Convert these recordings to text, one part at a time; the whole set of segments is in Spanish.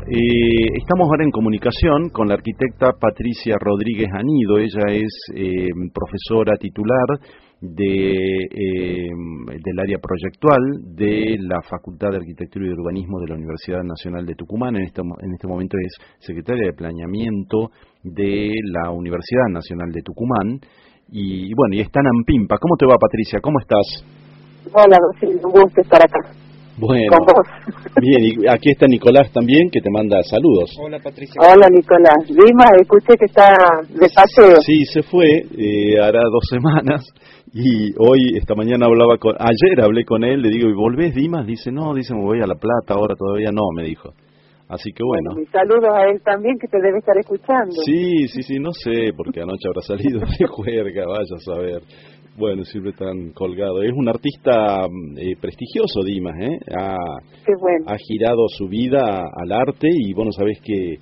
Estamos ahora en comunicación con la arquitecta Patricia Rodríguez Anido. Ella es profesora titular del área proyectual de la Facultad de Arquitectura y Urbanismo de la Universidad Nacional de Tucumán. En este momento es secretaria de Planeamiento de la Universidad Nacional de Tucumán. Y bueno, y está en Ampimpa. ¿Cómo te va, Patricia? ¿Cómo estás? Hola, sí, un gusto estar acá. Bueno, con vos. Bien, y aquí está Nicolás también, que te manda saludos. Hola, Patricia. Hola, Nicolás. Dima, escuché que está de paseo. Sí, se fue, hará 2 semanas, y esta mañana ayer hablé con él, le digo, ¿y volvés, Dimas? Dice, no, me voy a La Plata, ahora todavía no, me dijo. Así que bueno. Mis saludos a él también, que te debe estar escuchando. Sí, no sé, porque anoche habrá salido de juerga, vaya a saber. Bueno, siempre tan colgado. Es un artista prestigioso, Dimas, Qué bueno. Ha girado su vida al arte y bueno, sabés que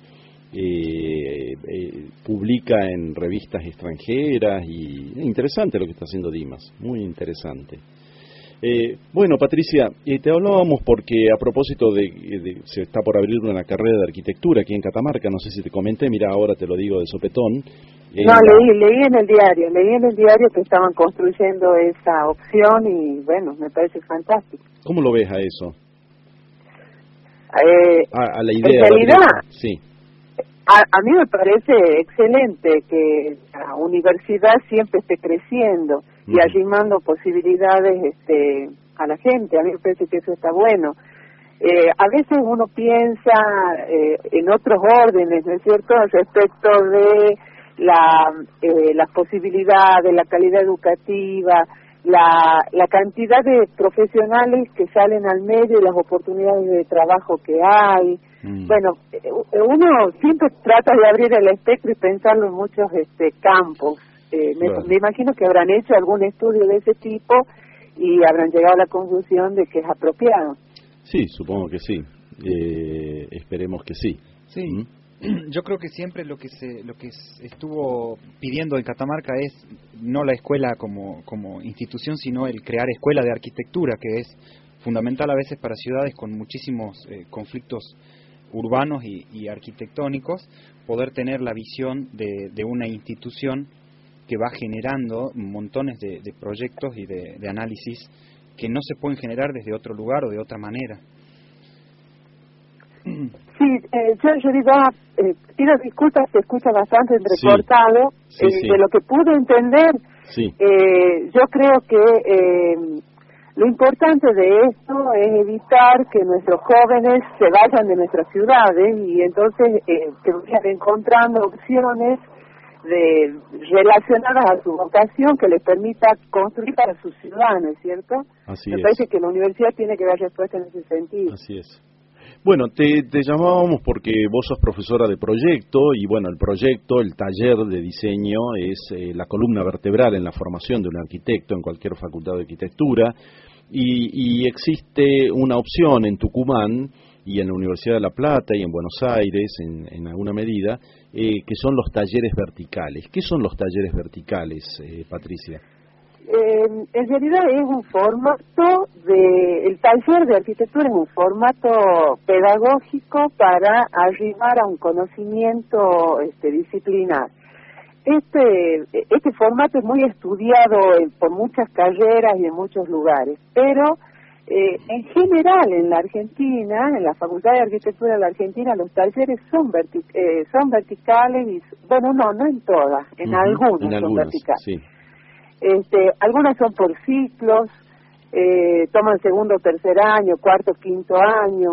publica en revistas extranjeras y interesante lo que está haciendo Dimas, muy interesante. Bueno, Patricia, te hablábamos porque a propósito se está por abrir una carrera de arquitectura aquí en Catamarca, no sé si te comenté, mira, ahora te lo digo de sopetón. No, leí en el diario que estaban construyendo esa opción y bueno, me parece fantástico. ¿Cómo lo ves a eso? A la idea. En realidad, sí. A mí me parece excelente que la universidad siempre esté creciendo y arrimando posibilidades a la gente. A mí me parece que eso está bueno. A veces uno piensa en otros órdenes, ¿no es cierto?, respecto de las posibilidades, la calidad educativa, la cantidad de profesionales que salen al medio y las oportunidades de trabajo que hay. Bueno, uno siempre trata de abrir el espectro y pensarlo en muchos campos. Claro. Me imagino que habrán hecho algún estudio de ese tipo y habrán llegado a la conclusión de que es apropiado. Sí, supongo que sí. Esperemos que sí. Sí. Yo creo que siempre lo que estuvo pidiendo en Catamarca es no la escuela como institución, sino el crear escuela de arquitectura, que es fundamental a veces para ciudades con muchísimos conflictos urbanos y arquitectónicos, poder tener la visión de una institución que va generando montones de proyectos y de análisis que no se pueden generar desde otro lugar o de otra manera. Sí, yo digo, pido disculpas, se escucha bastante entrecortado. Sí. De lo que pude entender, sí. Yo creo que lo importante de esto es evitar que nuestros jóvenes se vayan de nuestras ciudades y entonces que vayan encontrando opciones relacionadas a su vocación que les permita construir para sus ciudadanos, ¿cierto? Así Me parece que la universidad tiene que dar respuesta en ese sentido. Así es. Bueno, te llamábamos porque vos sos profesora de proyecto y bueno, el proyecto, el taller de diseño es la columna vertebral en la formación de un arquitecto en cualquier facultad de arquitectura y existe una opción en Tucumán y en la Universidad de La Plata y en Buenos Aires en alguna medida que son los talleres verticales. ¿Qué son los talleres verticales, Patricia? En realidad es un formato el taller de arquitectura es un formato pedagógico para arribar a un conocimiento disciplinar. Este formato es muy estudiado por muchas carreras y en muchos lugares, pero en general en la Argentina, en la Facultad de Arquitectura de la Argentina, los talleres son verticales y, bueno, no en todas, en algunas son verticales. Sí. Algunas son por ciclos, toman segundo, tercer año, cuarto, quinto año.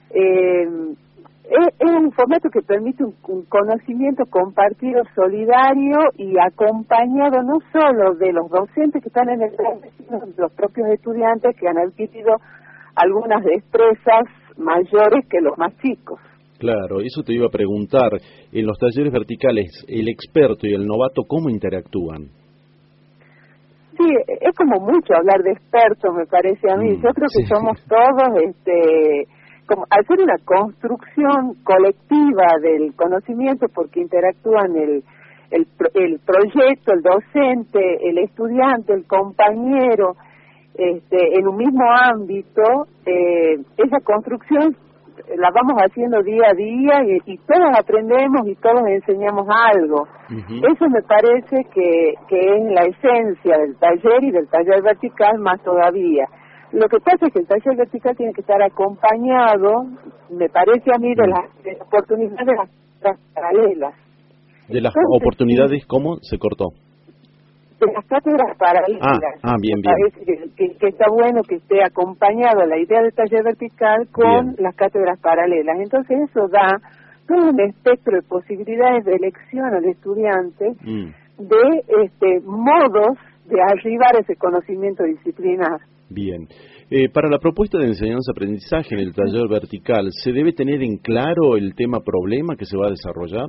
Es un formato que permite un conocimiento compartido, solidario y acompañado no solo de los docentes que están en el taller, sino de los propios estudiantes que han adquirido algunas destrezas mayores que los más chicos. Claro, eso te iba a preguntar. En los talleres verticales, el experto y el novato, ¿cómo interactúan? Sí, es como mucho hablar de expertos, me parece a mí. Yo creo que somos todos, como hacer una construcción colectiva del conocimiento, porque interactúan el proyecto, el docente, el estudiante, el compañero, en un mismo ámbito. Esa construcción la vamos haciendo día a día y todos aprendemos y todos enseñamos algo. Eso me parece que es la esencia del taller y del taller vertical más todavía. Lo que pasa es que el taller vertical tiene que estar acompañado, me parece a mí, de las oportunidades de las paralelas. ¿De las oportunidades cómo se cortó? De las cátedras paralelas. Bien. Me parece que está bueno que esté acompañado la idea del taller vertical con las cátedras paralelas. Entonces eso da todo un espectro de posibilidades de elección al estudiante de modos de arribar a ese conocimiento disciplinar. Bien. Para la propuesta de enseñanza-aprendizaje en el taller vertical, ¿se debe tener en claro el tema problema que se va a desarrollar?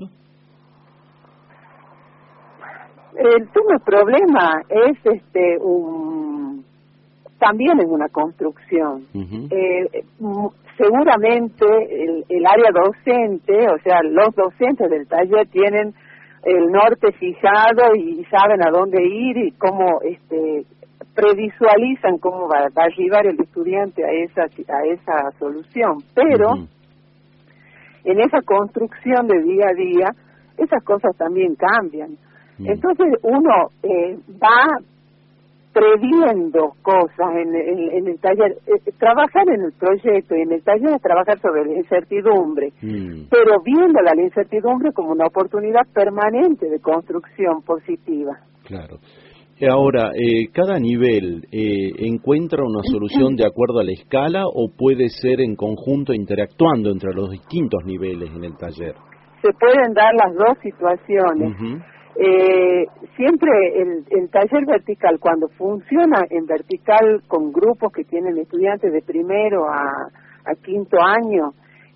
El tema problema es también es una construcción. Seguramente el área docente, o sea, los docentes del taller tienen el norte fijado y saben a dónde ir y cómo previsualizan cómo va a arribar el estudiante a esa solución. Pero en esa construcción de día a día, esas cosas también cambian. Entonces uno va previendo cosas en el taller, trabajar en el proyecto y en el taller es trabajar sobre la incertidumbre, pero viendo la incertidumbre como una oportunidad permanente de construcción positiva. Claro. Ahora, ¿cada nivel encuentra una solución de acuerdo a la escala o puede ser en conjunto interactuando entre los distintos niveles en el taller? Se pueden dar las dos situaciones. Siempre el taller vertical, cuando funciona en vertical con grupos que tienen estudiantes de primero a quinto año,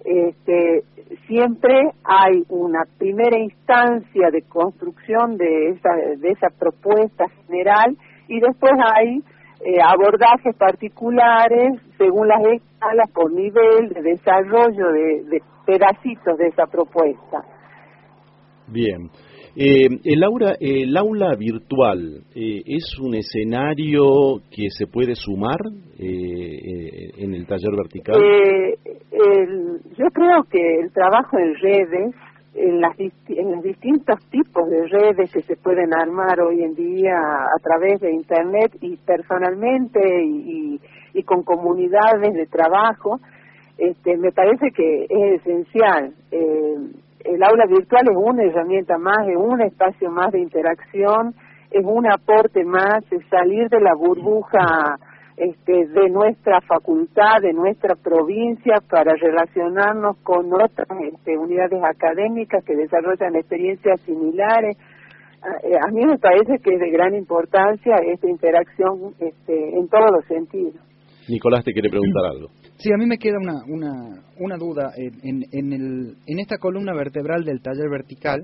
siempre hay una primera instancia de construcción de esa propuesta general y después hay abordajes particulares según las escalas por nivel de desarrollo de pedacitos de esa propuesta. Bien. El aula virtual es un escenario que se puede sumar en el taller vertical. Yo creo que el trabajo en redes, en los distintos tipos de redes que se pueden armar hoy en día a través de internet y personalmente y con comunidades de trabajo, me parece que es esencial. El aula virtual es una herramienta más, es un espacio más de interacción, es un aporte más, es salir de la burbuja de nuestra facultad, de nuestra provincia, para relacionarnos con otras unidades académicas que desarrollan experiencias similares. A mí me parece que es de gran importancia esta interacción en todos los sentidos. Nicolás te quiere preguntar algo. Sí, a mí me queda una duda. En esta columna vertebral del taller vertical,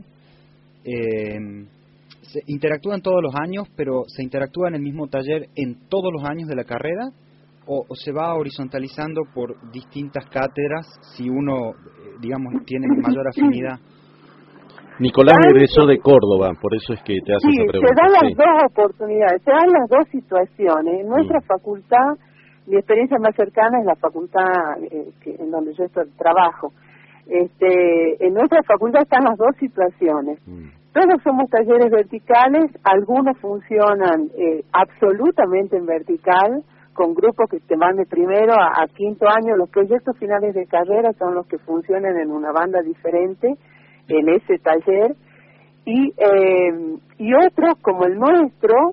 se interactúan todos los años, pero ¿se interactúa en el mismo taller en todos los años de la carrera? ¿O se va horizontalizando por distintas cátedras si uno, digamos, tiene mayor afinidad? Nicolás egresó de Córdoba, por eso es que te hace esa pregunta. Se dan las dos oportunidades, se dan las dos situaciones. En nuestra facultad, mi experiencia más cercana es la facultad en donde yo trabajo. En nuestra facultad están las dos situaciones. Todos somos talleres verticales, algunos funcionan absolutamente en vertical, con grupos que te van de primero a quinto año. Los proyectos finales de carrera son los que funcionan en una banda diferente en ese taller, y otros como el nuestro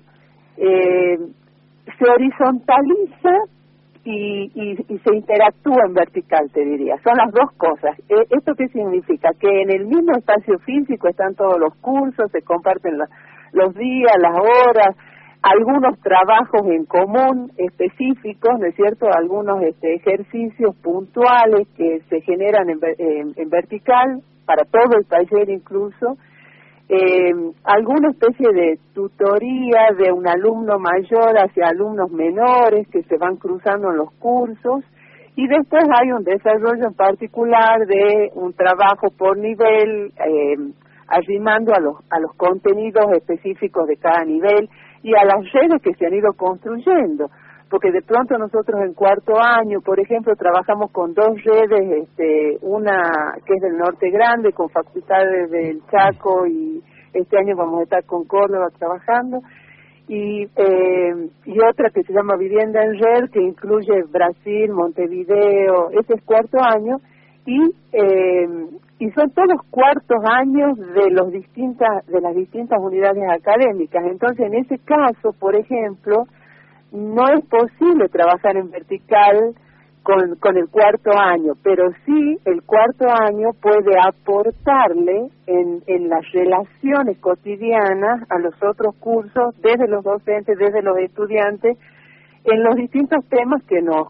se horizontaliza y se interactúa en vertical, te diría. Son las dos cosas. ¿Esto qué significa? Que en el mismo espacio físico están todos los cursos, se comparten los días, las horas, algunos trabajos en común específicos, ¿no es cierto? Algunos ejercicios puntuales que se generan en vertical, para todo el taller incluso, alguna especie de tutoría de un alumno mayor hacia alumnos menores que se van cruzando en los cursos, y después hay un desarrollo en particular de un trabajo por nivel, arrimando a los contenidos específicos de cada nivel y a las redes que se han ido construyendo, porque de pronto nosotros en cuarto año, por ejemplo, trabajamos con dos redes, una que es del Norte Grande, con facultades del Chaco, y este año vamos a estar con Córdoba trabajando, y otra que se llama Vivienda en Red, que incluye Brasil, Montevideo. Ese es cuarto año, y son todos cuartos años de las distintas unidades académicas. Entonces, en ese caso, por ejemplo, no es posible trabajar en vertical con el cuarto año, pero sí el cuarto año puede aportarle en las relaciones cotidianas a los otros cursos, desde los docentes, desde los estudiantes, en los distintos temas que nos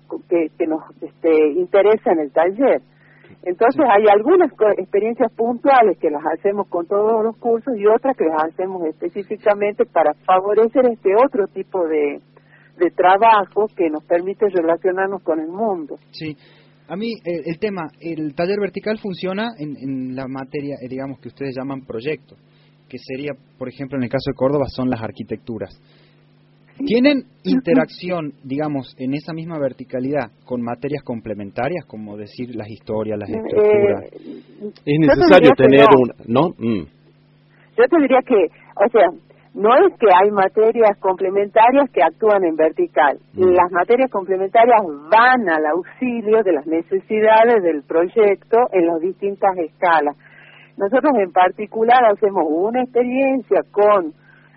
interesan en el taller. Entonces hay algunas experiencias puntuales que las hacemos con todos los cursos y otras que las hacemos específicamente para favorecer este otro tipo de trabajo que nos permite relacionarnos con el mundo. Sí, a mí el taller vertical funciona en la materia, digamos, que ustedes llaman proyecto, que sería, por ejemplo, en el caso de Córdoba, son las arquitecturas. Sí. ¿Tienen interacción, digamos, en esa misma verticalidad con materias complementarias, como decir las historias, las estructuras? Es necesario tener ¿no? Yo te diría que, o sea, no es que hay materias complementarias que actúan en vertical. Las materias complementarias van al auxilio de las necesidades del proyecto en las distintas escalas. Nosotros en particular hacemos una experiencia con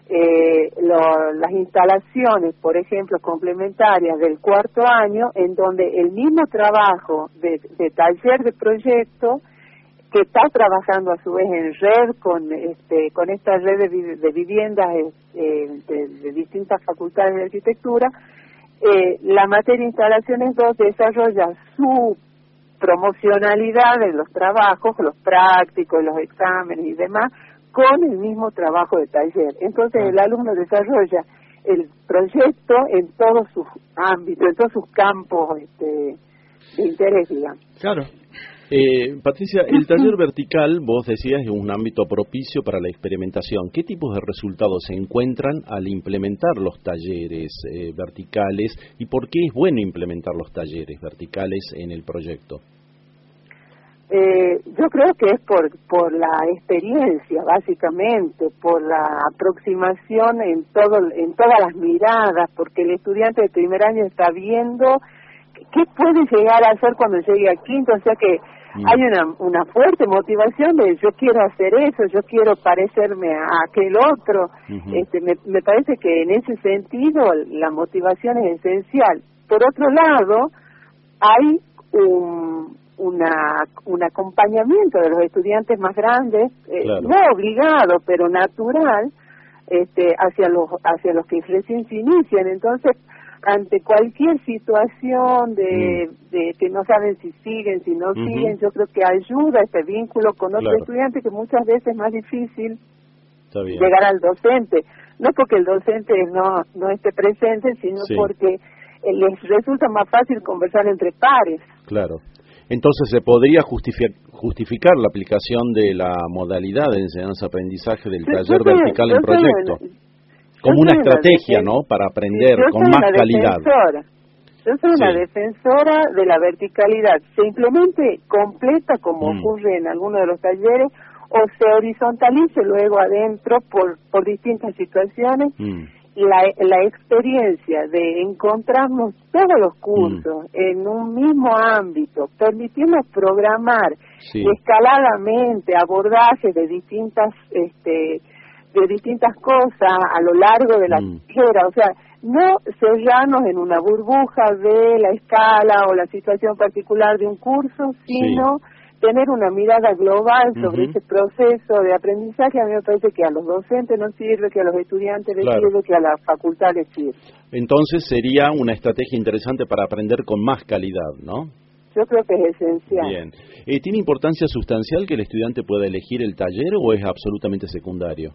las instalaciones, por ejemplo, complementarias del cuarto año, en donde el mismo trabajo de taller de proyecto, que está trabajando a su vez en red con esta red de viviendas de distintas facultades de arquitectura, la materia Instalaciones 2 desarrolla su promocionalidad de los trabajos, los prácticos, los exámenes y demás, con el mismo trabajo de taller. Entonces el alumno desarrolla el proyecto en todos sus ámbitos, en todos sus campos de interés, digamos. Claro. Patricia, el taller vertical, vos decías, es un ámbito propicio para la experimentación. ¿Qué tipos de resultados se encuentran al implementar los talleres verticales y por qué es bueno implementar los talleres verticales en el proyecto? Yo creo que es por la experiencia, básicamente, por la aproximación en todas las miradas, porque el estudiante de primer año está viendo qué puede llegar a hacer cuando llegue a quinto, o sea que hay una fuerte motivación de yo quiero hacer eso, yo quiero parecerme a aquel otro. Me parece que en ese sentido la motivación es esencial. Por otro lado, hay un acompañamiento de los estudiantes más grandes, claro, no obligado, pero natural, hacia los que recién se inician. Entonces, ante cualquier situación de que no saben si siguen, si no siguen, yo creo que ayuda este vínculo con otro estudiante, que muchas veces es más difícil llegar al docente. No porque el docente no esté presente, sino porque les resulta más fácil conversar entre pares. Claro. Entonces, ¿se podría justificar la aplicación de la modalidad de enseñanza-aprendizaje del taller vertical en proyecto? Como una estrategia, ¿no?, para aprender con más calidad. Yo soy una defensora de la verticalidad. Se implemente completa, como ocurre en algunos de los talleres, o se horizontalice luego adentro por distintas situaciones. La experiencia de encontrarnos todos los cursos en un mismo ámbito, permitiendo programar escaladamente abordajes de distintas cosas a lo largo de la carrera, o sea, no cerrarnos en una burbuja de la escala o la situación particular de un curso, sino tener una mirada global sobre ese proceso de aprendizaje. A mí me parece que a los docentes nos sirve, que a los estudiantes les sirve, que a la facultad les sirve. Entonces sería una estrategia interesante para aprender con más calidad, ¿no? Yo creo que es esencial. Bien. ¿Tiene importancia sustancial que el estudiante pueda elegir el taller o es absolutamente secundario?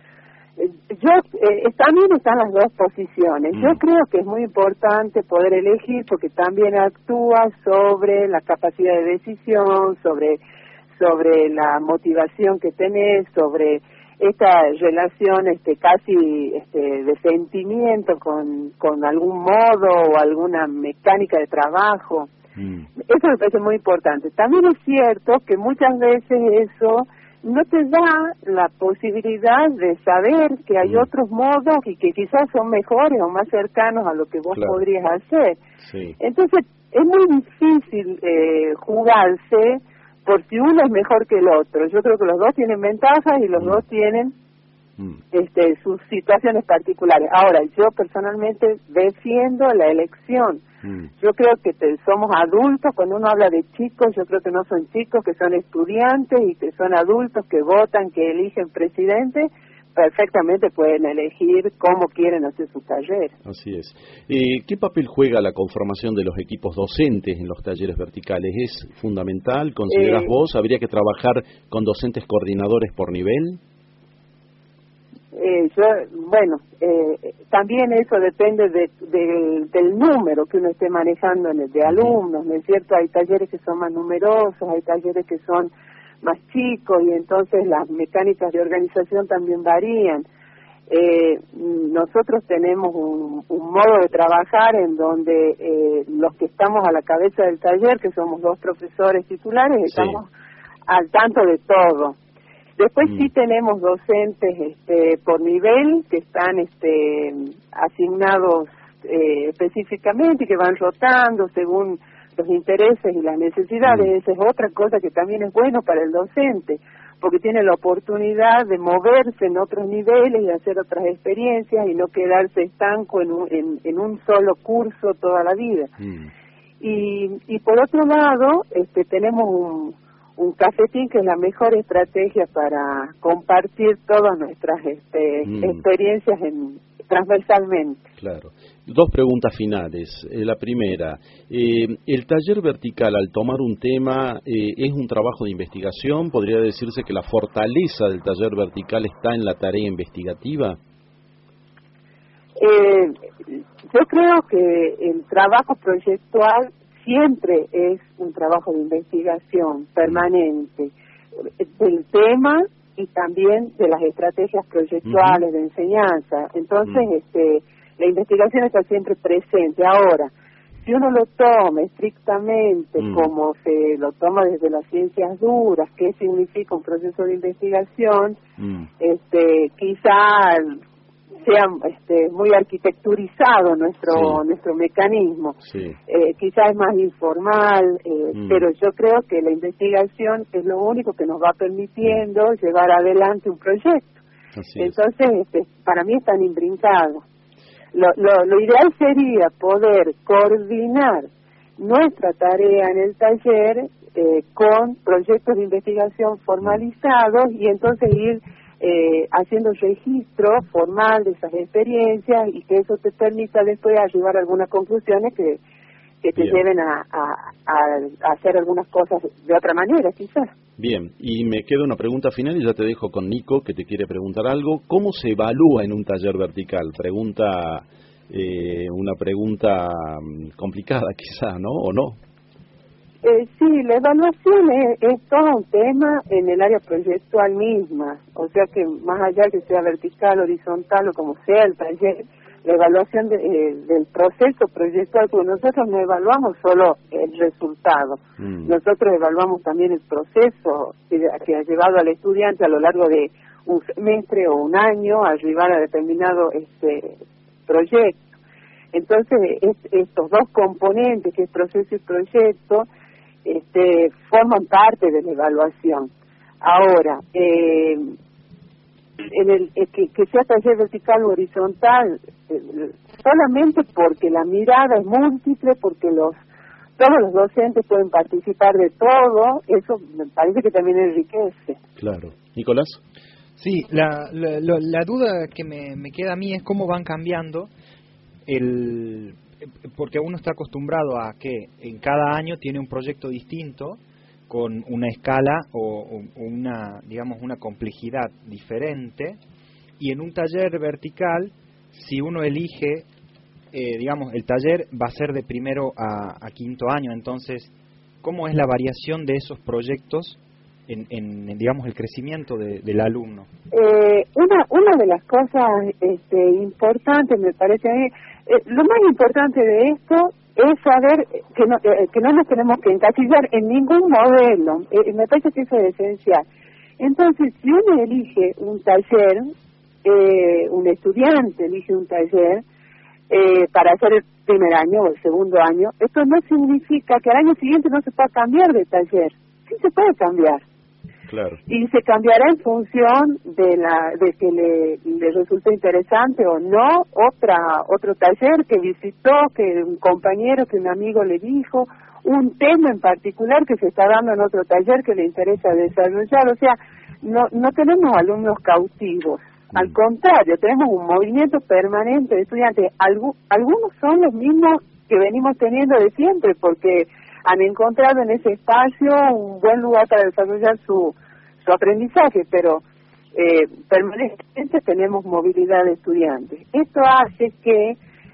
También están las dos posiciones. Yo creo que es muy importante poder elegir, porque también actúa sobre la capacidad de decisión, sobre la motivación que tenés, sobre esta relación casi de sentimiento con algún modo o alguna mecánica de trabajo. Eso me parece muy importante. También es cierto que muchas veces eso no te da la posibilidad de saber que hay otros modos y que quizás son mejores o más cercanos a lo que vos podrías hacer. Sí. Entonces es muy difícil jugarse por si uno es mejor que el otro. Yo creo que los dos tienen ventajas y los dos tienen sus situaciones particulares. Ahora, yo personalmente defiendo la elección. Yo creo que somos adultos. Cuando uno habla de chicos, yo creo que no son chicos, que son estudiantes y que son adultos, que votan, que eligen presidente. Perfectamente pueden elegir cómo quieren hacer su taller. Así es. ¿Qué papel juega la conformación de los equipos docentes en los talleres verticales? ¿Es fundamental? ¿Consideras vos? ¿Habría que trabajar con docentes coordinadores por nivel? También eso depende del número que uno esté manejando de alumnos, ¿no es cierto? Hay talleres que son más numerosos, hay talleres que son más chicos y entonces las mecánicas de organización también varían. Nosotros tenemos un modo de trabajar en donde los que estamos a la cabeza del taller, que somos 2 profesores titulares, estamos al tanto de todo. Después sí tenemos docentes por nivel que están asignados específicamente y que van rotando según los intereses y las necesidades. Esa es otra cosa que también es bueno para el docente, porque tiene la oportunidad de moverse en otros niveles y hacer otras experiencias y no quedarse estanco en un solo curso toda la vida. Y por otro lado, tenemos un cafetín que es la mejor estrategia para compartir todas nuestras experiencias transversalmente. Claro. 2 preguntas finales. La primera, ¿el taller vertical al tomar un tema es un trabajo de investigación? ¿Podría decirse que la fortaleza del taller vertical está en la tarea investigativa? Yo creo que el trabajo proyectual siempre es un trabajo de investigación permanente del tema y también de las estrategias proyectuales de enseñanza. Entonces, la investigación está siempre presente. Ahora, si uno lo toma estrictamente como se lo toma desde las ciencias duras, ¿qué significa un proceso de investigación? Quizá sea muy arquitecturizado nuestro mecanismo. Quizás es más informal, pero yo creo que la investigación es lo único que nos va permitiendo llevar adelante un proyecto. Entonces, para mí están imbrincados. Lo ideal sería poder coordinar nuestra tarea en el taller con proyectos de investigación formalizados y entonces ir haciendo registro formal de esas experiencias y que eso te permita después llevar algunas conclusiones que te lleven a hacer algunas cosas de otra manera, quizás. Bien, y me queda una pregunta final y ya te dejo con Nico, que te quiere preguntar algo. ¿Cómo se evalúa en un taller vertical? Una pregunta complicada quizá, ¿no? ¿O no? Sí, la evaluación es todo un tema en el área proyectual misma, o sea que más allá que sea vertical, horizontal o como sea el taller, la evaluación del proceso proyectual, porque nosotros no evaluamos solo el resultado, nosotros evaluamos también el proceso que ha llevado al estudiante a lo largo de un semestre o un año a arribar a determinado proyecto. Entonces, estos 2 componentes, que es proceso y proyecto, forman parte de la evaluación. Ahora, que sea taller vertical o horizontal, solamente porque la mirada es múltiple, porque todos los docentes pueden participar de todo, eso me parece que también enriquece. Claro. Nicolás. Sí, la duda que me queda a mí es cómo van cambiando porque uno está acostumbrado a que en cada año tiene un proyecto distinto con una escala o una, digamos, una complejidad diferente, y en un taller vertical, si uno elige, digamos, el taller va a ser de primero a quinto año, entonces, ¿cómo es la variación de esos proyectos digamos, el crecimiento del alumno? Una de las cosas importantes, me parece a mí, lo más importante de esto es saber que no nos tenemos que encasillar en ningún modelo. Me parece que eso es esencial. Entonces, si uno elige un taller, un estudiante elige un taller para hacer el primer año o el segundo año, esto no significa que al año siguiente no se pueda cambiar de taller. Sí se puede cambiar. Claro. Y se cambiará en función de que le resulte interesante o no otro taller que visitó, que un compañero, que un amigo le dijo, un tema en particular que se está dando en otro taller que le interesa desarrollar. O sea, no tenemos alumnos cautivos. Al contrario, tenemos un movimiento permanente de estudiantes. Algunos son los mismos que venimos teniendo de siempre, porque han encontrado en ese espacio un buen lugar para desarrollar su aprendizaje, pero permanentemente tenemos movilidad de estudiantes. Esto hace que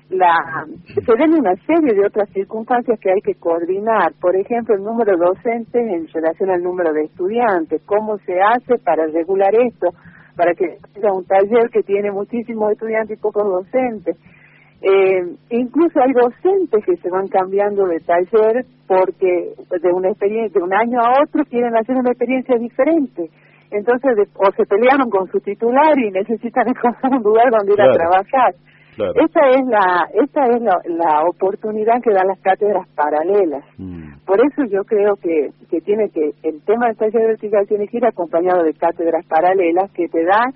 se den una serie de otras circunstancias que hay que coordinar. Por ejemplo, el número de docentes en relación al número de estudiantes. ¿Cómo se hace para regular esto? Para que haya un taller que tiene muchísimos estudiantes y pocos docentes. Incluso hay docentes que se van cambiando de taller porque de una experiencia, de un año a otro quieren hacer una experiencia diferente. Entonces, o se pelearon con su titular y necesitan encontrar un lugar donde ir a trabajar. Claro. Esta es la oportunidad que dan las cátedras paralelas. Por eso yo creo que el tema del taller vertical tiene que ir acompañado de cátedras paralelas que te dan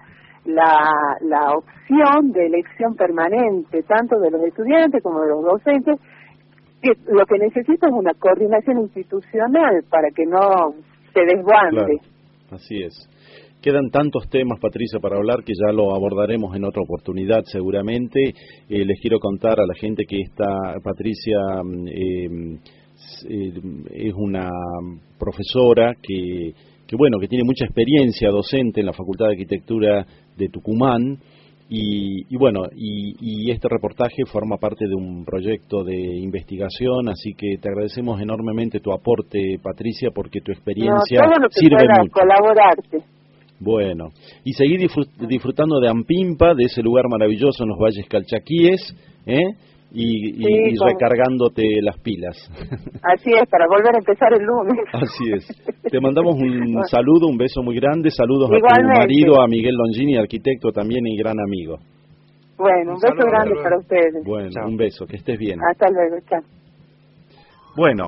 la opción de elección permanente, tanto de los estudiantes como de los docentes, que lo que necesita es una coordinación institucional para que no se desbande. Claro. Así es. Quedan tantos temas, Patricia, para hablar que ya lo abordaremos en otra oportunidad seguramente. Les quiero contar a la gente que Patricia es una profesora que tiene mucha experiencia docente en la Facultad de Arquitectura de Tucumán y este reportaje forma parte de un proyecto de investigación, así que te agradecemos enormemente tu aporte, Patricia, porque tu experiencia todo lo que sirve pueda mucho. Colaborarte. Bueno, y seguir disfrutando de Ampimpa, de ese lugar maravilloso en los valles calchaquíes, y recargándote las pilas. Así es, para volver a empezar el lunes. Así es. Te mandamos un saludo, un beso muy grande, saludos Igualmente. A tu marido, a Miguel Longini, arquitecto también y gran amigo. Bueno, un beso grande para ustedes. Bueno, chao. Un beso, que estés bien. Hasta luego, chao. Bueno.